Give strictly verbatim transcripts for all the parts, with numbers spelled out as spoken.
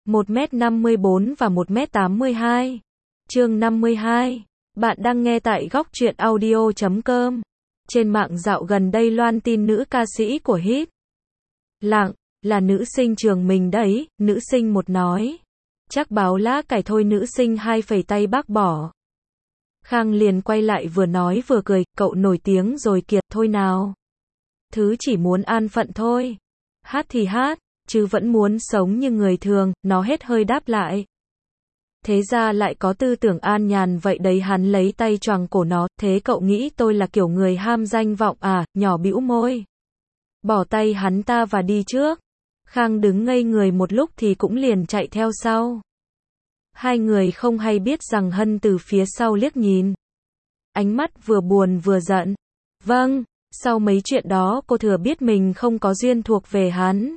một mét năm mươi bốn và một mét tám mươi hai. Chương năm mươi hai. Bạn đang nghe tại góc truyện audio chấm com. Trên mạng dạo gần đây loan tin nữ ca sĩ của hit Lặng là nữ sinh trường mình đấy, nữ sinh một nói. Chắc báo lá cải thôi, nữ sinh hai phẩy tay bác bỏ. Khang liền quay lại vừa nói vừa cười, cậu nổi tiếng rồi kìa, thôi nào. Thứ chỉ muốn an phận thôi. Hát thì hát, chứ vẫn muốn sống như người thường, nó hết hơi đáp lại. Thế ra lại có tư tưởng an nhàn vậy đấy, hắn lấy tay choàng cổ nó, thế cậu nghĩ tôi là kiểu người ham danh vọng à, nhỏ bĩu môi. Bỏ tay hắn ta và đi trước. Khang đứng ngây người một lúc thì cũng liền chạy theo sau. Hai người không hay biết rằng Hân từ phía sau liếc nhìn. Ánh mắt vừa buồn vừa giận. Vâng, sau mấy chuyện đó cô thừa biết mình không có duyên thuộc về hắn.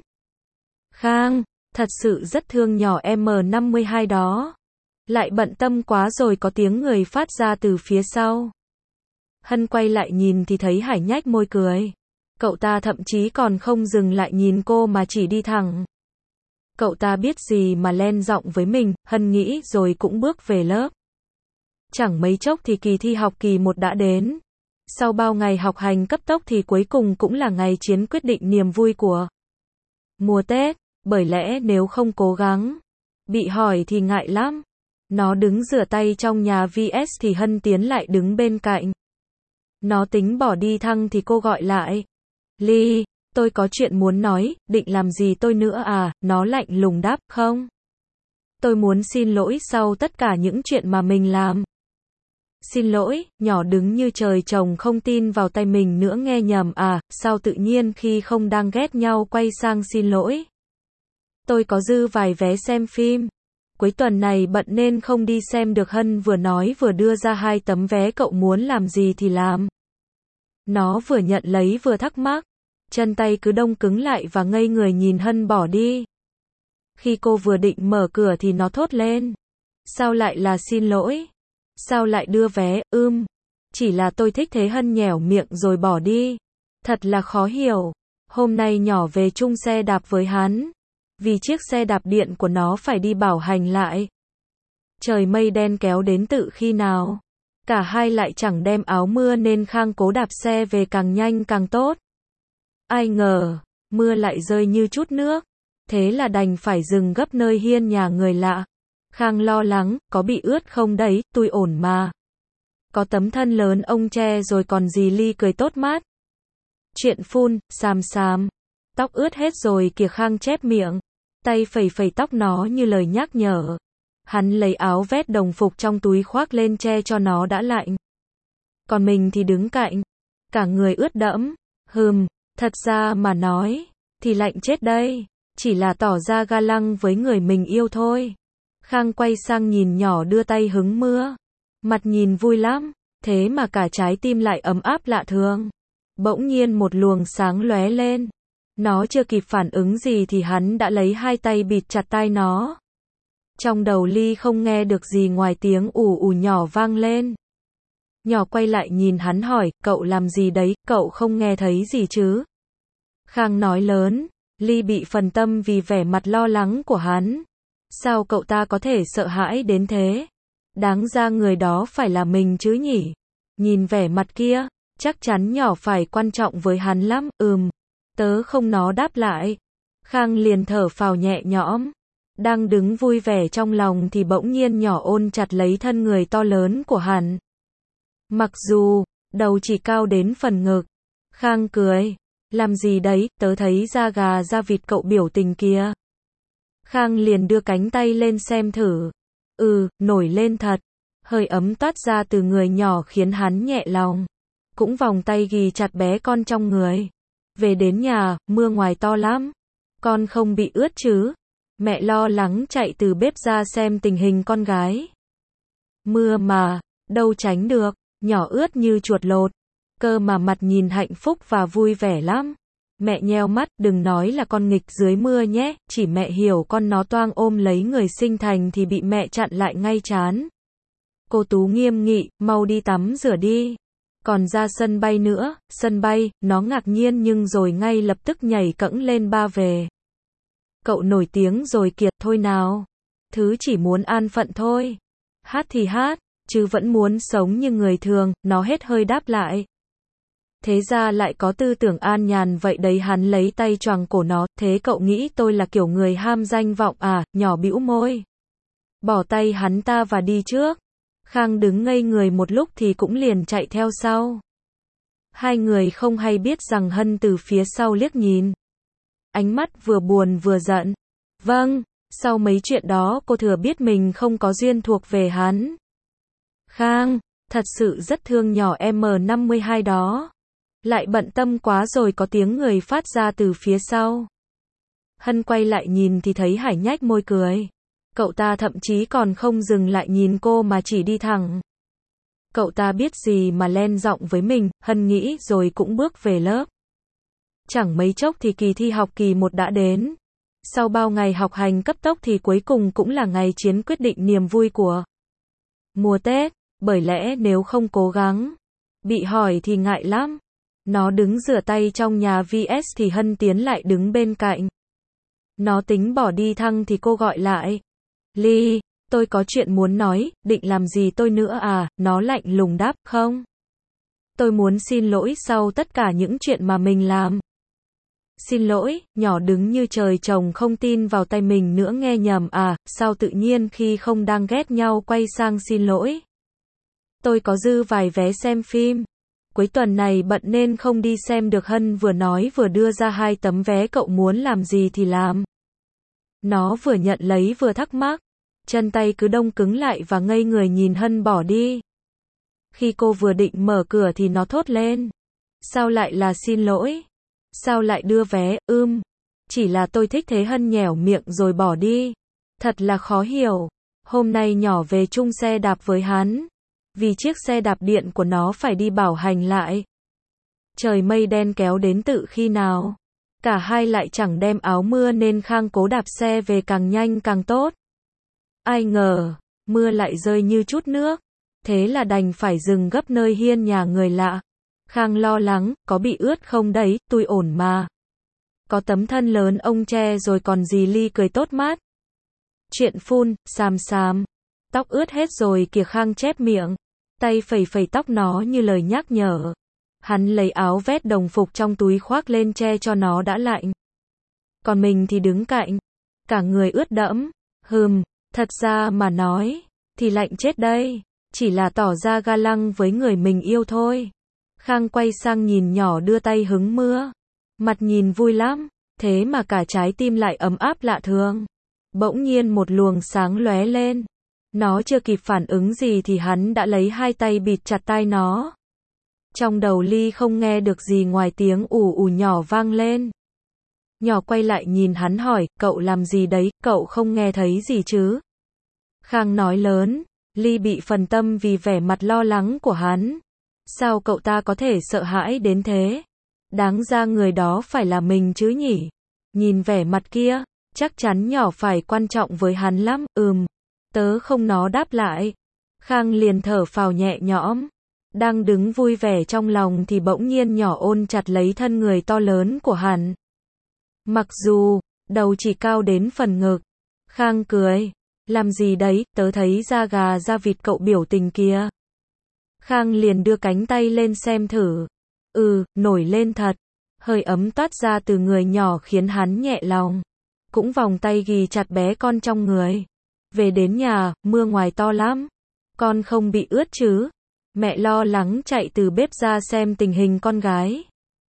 Khang, thật sự rất thương nhỏ em năm mươi hai đó. Lại bận tâm quá rồi, có tiếng người phát ra từ phía sau. Hân quay lại nhìn thì thấy Hải nhách môi cười. Cậu ta thậm chí còn không dừng lại nhìn cô mà chỉ đi thẳng. Cậu ta biết gì mà len giọng với mình, Hân nghĩ rồi cũng bước về lớp. Chẳng mấy chốc thì kỳ thi học kỳ một đã đến. Sau bao ngày học hành cấp tốc thì cuối cùng cũng là ngày chiến quyết định niềm vui của mùa Tết, bởi lẽ nếu không cố gắng, bị hỏi thì ngại lắm. Nó đứng rửa tay trong nhà vs thì Hân tiến lại đứng bên cạnh. Nó tính bỏ đi thăng thì cô gọi lại. Ly, tôi có chuyện muốn nói, định làm gì tôi nữa à? Nó lạnh lùng đáp, không. Tôi muốn xin lỗi sau tất cả những chuyện mà mình làm. Xin lỗi, nhỏ đứng như trời trồng không tin vào tay mình nữa, nghe nhầm à, sao tự nhiên khi không đang ghét nhau quay sang xin lỗi. Tôi có dư vài vé xem phim. Cuối tuần này bận nên không đi xem được, Hân vừa nói vừa đưa ra hai tấm vé, cậu muốn làm gì thì làm. Nó vừa nhận lấy vừa thắc mắc. Chân tay cứ đông cứng lại và ngây người nhìn Hân bỏ đi. Khi cô vừa định mở cửa thì nó thốt lên. Sao lại là xin lỗi? Sao lại đưa vé? Ưm. Chỉ là tôi thích thế, Hân nhẻo miệng rồi bỏ đi. Thật là khó hiểu. Hôm nay nhỏ về chung xe đạp với hắn. Vì chiếc xe đạp điện của nó phải đi bảo hành lại. Trời mây đen kéo đến tự khi nào. Cả hai lại chẳng đem áo mưa nên Khang cố đạp xe về càng nhanh càng tốt. Ai ngờ, mưa lại rơi như chút nước. Thế là đành phải dừng gấp nơi hiên nhà người lạ. Khang lo lắng, có bị ướt không đấy, tôi ổn mà. Có tấm thân lớn ông che rồi còn gì. Ly cười tốt mát. Chuyện phun, xàm xàm. Tóc ướt hết rồi kìa, Khang chép miệng. Tay phẩy phẩy tóc nó như lời nhắc nhở. Hắn lấy áo vest đồng phục trong túi khoác lên che cho nó đã lạnh. Còn mình thì đứng cạnh. Cả người ướt đẫm. Hừm, thật ra mà nói, thì lạnh chết đây. Chỉ là tỏ ra ga lăng với người mình yêu thôi. Khang quay sang nhìn nhỏ đưa tay hứng mưa. Mặt nhìn vui lắm. Thế mà cả trái tim lại ấm áp lạ thường. Bỗng nhiên một luồng sáng lóe lên. Nó chưa kịp phản ứng gì thì hắn đã lấy hai tay bịt chặt tai nó. Trong đầu Ly không nghe được gì ngoài tiếng ù ù nhỏ vang lên. Nhỏ quay lại nhìn hắn hỏi, cậu làm gì đấy, cậu không nghe thấy gì chứ? Khang nói lớn. Ly bị phân tâm vì vẻ mặt lo lắng của hắn. Sao cậu ta có thể sợ hãi đến thế? Đáng ra người đó phải là mình chứ nhỉ? Nhìn vẻ mặt kia, chắc chắn nhỏ phải quan trọng với hắn lắm. Ừm. Tớ không, nó đáp lại. Khang liền thở phào nhẹ nhõm. Đang đứng vui vẻ trong lòng thì bỗng nhiên nhỏ ôm chặt lấy thân người to lớn của hắn. Mặc dù đầu chỉ cao đến phần ngực. Khang cười. Làm gì đấy, tớ thấy da gà da vịt cậu biểu tình kia. Khang liền đưa cánh tay lên xem thử. Ừ, nổi lên thật. Hơi ấm toát ra từ người nhỏ khiến hắn nhẹ lòng. Cũng vòng tay ghì chặt bé con trong người. Về đến nhà, mưa ngoài to lắm. Con không bị ướt chứ? Mẹ lo lắng chạy từ bếp ra xem tình hình con gái. Mưa mà, đâu tránh được, nhỏ ướt như chuột lột. Cơ mà mặt nhìn hạnh phúc và vui vẻ lắm. Mẹ nheo mắt, đừng nói là con nghịch dưới mưa nhé, chỉ mẹ hiểu con nó toang ôm lấy người sinh thành thì bị mẹ chặn lại ngay chán. Cô Tú nghiêm nghị, mau đi tắm rửa đi. Còn ra sân bay nữa, sân bay, nó ngạc nhiên nhưng rồi ngay lập tức nhảy cẫng lên ba về. Cậu nổi tiếng rồi kìa, thôi nào. Thứ chỉ muốn an phận thôi. Hát thì hát, chứ vẫn muốn sống như người thường, nó hết hơi đáp lại. Thế ra lại có tư tưởng an nhàn vậy đấy, hắn lấy tay choàng cổ nó, thế cậu nghĩ tôi là kiểu người ham danh vọng à, nhỏ bĩu môi. Bỏ tay hắn ta và đi trước. Khang đứng ngây người một lúc thì cũng liền chạy theo sau. Hai người không hay biết rằng Hân từ phía sau liếc nhìn. Ánh mắt vừa buồn vừa giận. Vâng, sau mấy chuyện đó cô thừa biết mình không có duyên thuộc về hắn. Khang, thật sự rất thương nhỏ em năm mươi hai đó. Lại bận tâm quá rồi, có tiếng người phát ra từ phía sau. Hân quay lại nhìn thì thấy Hải nhách môi cười. Cậu ta thậm chí còn không dừng lại nhìn cô mà chỉ đi thẳng. Cậu ta biết gì mà len giọng với mình, Hân nghĩ rồi cũng bước về lớp. Chẳng mấy chốc thì kỳ thi học kỳ một đã đến. Sau bao ngày học hành cấp tốc thì cuối cùng cũng là ngày chiến quyết định niềm vui của mùa Tết, bởi lẽ nếu không cố gắng, bị hỏi thì ngại lắm. Nó đứng rửa tay trong nhà vê ét thì Hân tiến lại đứng bên cạnh. Nó tính bỏ đi thăng thì cô gọi lại. Ly, tôi có chuyện muốn nói, định làm gì tôi nữa à? Nó lạnh lùng đáp, không. Tôi muốn xin lỗi sau tất cả những chuyện mà mình làm. Xin lỗi, nhỏ đứng như trời trồng không tin vào tay mình nữa, nghe nhầm à, sao tự nhiên khi không đang ghét nhau quay sang xin lỗi. Tôi có dư vài vé xem phim. Cuối tuần này bận nên không đi xem được, Hân vừa nói vừa đưa ra hai tấm vé, cậu muốn làm gì thì làm. Nó vừa nhận lấy vừa thắc mắc. Chân tay cứ đông cứng lại và ngây người nhìn Hân bỏ đi. Khi cô vừa định mở cửa thì nó thốt lên. Sao lại là xin lỗi? Sao lại đưa vé, ưm. Chỉ là tôi thích thế, Hân nhẻo miệng rồi bỏ đi. Thật là khó hiểu. Hôm nay nhỏ về chung xe đạp với hắn. Vì chiếc xe đạp điện của nó phải đi bảo hành lại. Trời mây đen kéo đến tự khi nào. Cả hai lại chẳng đem áo mưa nên Khang cố đạp xe về càng nhanh càng tốt. Ai ngờ, mưa lại rơi như chút nước. Thế là đành phải dừng gấp nơi hiên nhà người lạ. Khang lo lắng, có bị ướt không đấy, tôi ổn mà. Có tấm thân lớn ông che rồi còn gì. Ly cười tốt mát. Chuyện phun, xàm xàm. Tóc ướt hết rồi kìa, Khang chép miệng. Tay phẩy phẩy tóc nó như lời nhắc nhở. Hắn lấy áo vest đồng phục trong túi khoác lên che cho nó đã lạnh. Còn mình thì đứng cạnh. Cả người ướt đẫm. Hừm, thật ra mà nói, thì lạnh chết đây. Chỉ là tỏ ra ga lăng với người mình yêu thôi. Khang quay sang nhìn nhỏ đưa tay hứng mưa. Mặt nhìn vui lắm. Thế mà cả trái tim lại ấm áp lạ thường. Bỗng nhiên một luồng sáng lóe lên. Nó chưa kịp phản ứng gì thì hắn đã lấy hai tay bịt chặt tai nó. Trong đầu Ly không nghe được gì ngoài tiếng ù ù nhỏ vang lên. Nhỏ quay lại nhìn hắn hỏi, cậu làm gì đấy, cậu không nghe thấy gì chứ? Khang nói lớn. Ly bị phân tâm vì vẻ mặt lo lắng của hắn. Sao cậu ta có thể sợ hãi đến thế? Đáng ra người đó phải là mình chứ nhỉ? Nhìn vẻ mặt kia, chắc chắn nhỏ phải quan trọng với hắn lắm. Ừm, tớ không, nó đáp lại. Khang liền thở phào nhẹ nhõm. Đang đứng vui vẻ trong lòng thì bỗng nhiên nhỏ ôm chặt lấy thân người to lớn của hắn. Mặc dù, đầu chỉ cao đến phần ngực. Khang cười. Làm gì đấy, tớ thấy da gà da vịt cậu biểu tình kìa. Khang liền đưa cánh tay lên xem thử. Ừ, nổi lên thật. Hơi ấm toát ra từ người nhỏ khiến hắn nhẹ lòng. Cũng vòng tay ghì chặt bé con trong người. Về đến nhà, mưa ngoài to lắm. Con không bị ướt chứ? Mẹ lo lắng chạy từ bếp ra xem tình hình con gái.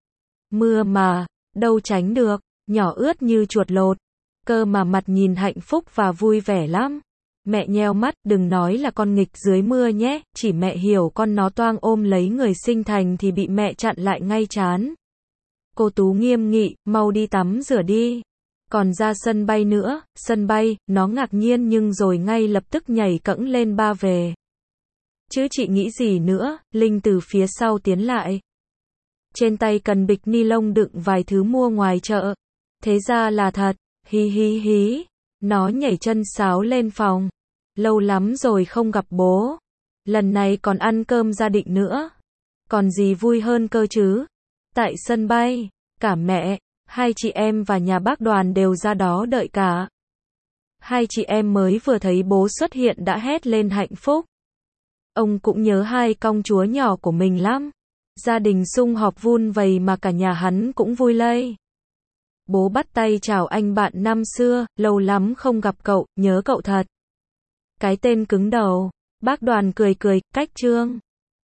Mưa mà, đâu tránh được, nhỏ ướt như chuột lột. Cơ mà mặt nhìn hạnh phúc và vui vẻ lắm. Mẹ nheo mắt, đừng nói là con nghịch dưới mưa nhé, chỉ mẹ hiểu con nó toang ôm lấy người sinh thành thì bị mẹ chặn lại ngay chán. Cô Tú nghiêm nghị, mau đi tắm rửa đi. Còn ra sân bay nữa, sân bay, nó ngạc nhiên nhưng rồi ngay lập tức nhảy cẫng lên ba về. Chứ chị nghĩ gì nữa, Linh từ phía sau tiến lại. Trên tay cần bịch ni lông đựng vài thứ mua ngoài chợ. Thế ra là thật, hí hí hí. Nó nhảy chân sáo lên phòng. Lâu lắm rồi không gặp bố. Lần này còn ăn cơm gia đình nữa. Còn gì vui hơn cơ chứ? Tại sân bay, cả mẹ, Hai chị em và nhà bác Đoàn đều ra đó đợi cả. Hai chị em mới vừa thấy bố xuất hiện đã hét lên hạnh phúc. Ông cũng nhớ hai công chúa nhỏ của mình lắm. Gia đình sum họp vun vầy mà cả nhà hắn cũng vui lây. Bố bắt tay chào anh bạn năm xưa, lâu lắm không gặp cậu, nhớ cậu thật. Cái tên cứng đầu. Bác Đoàn cười cười, cách trương.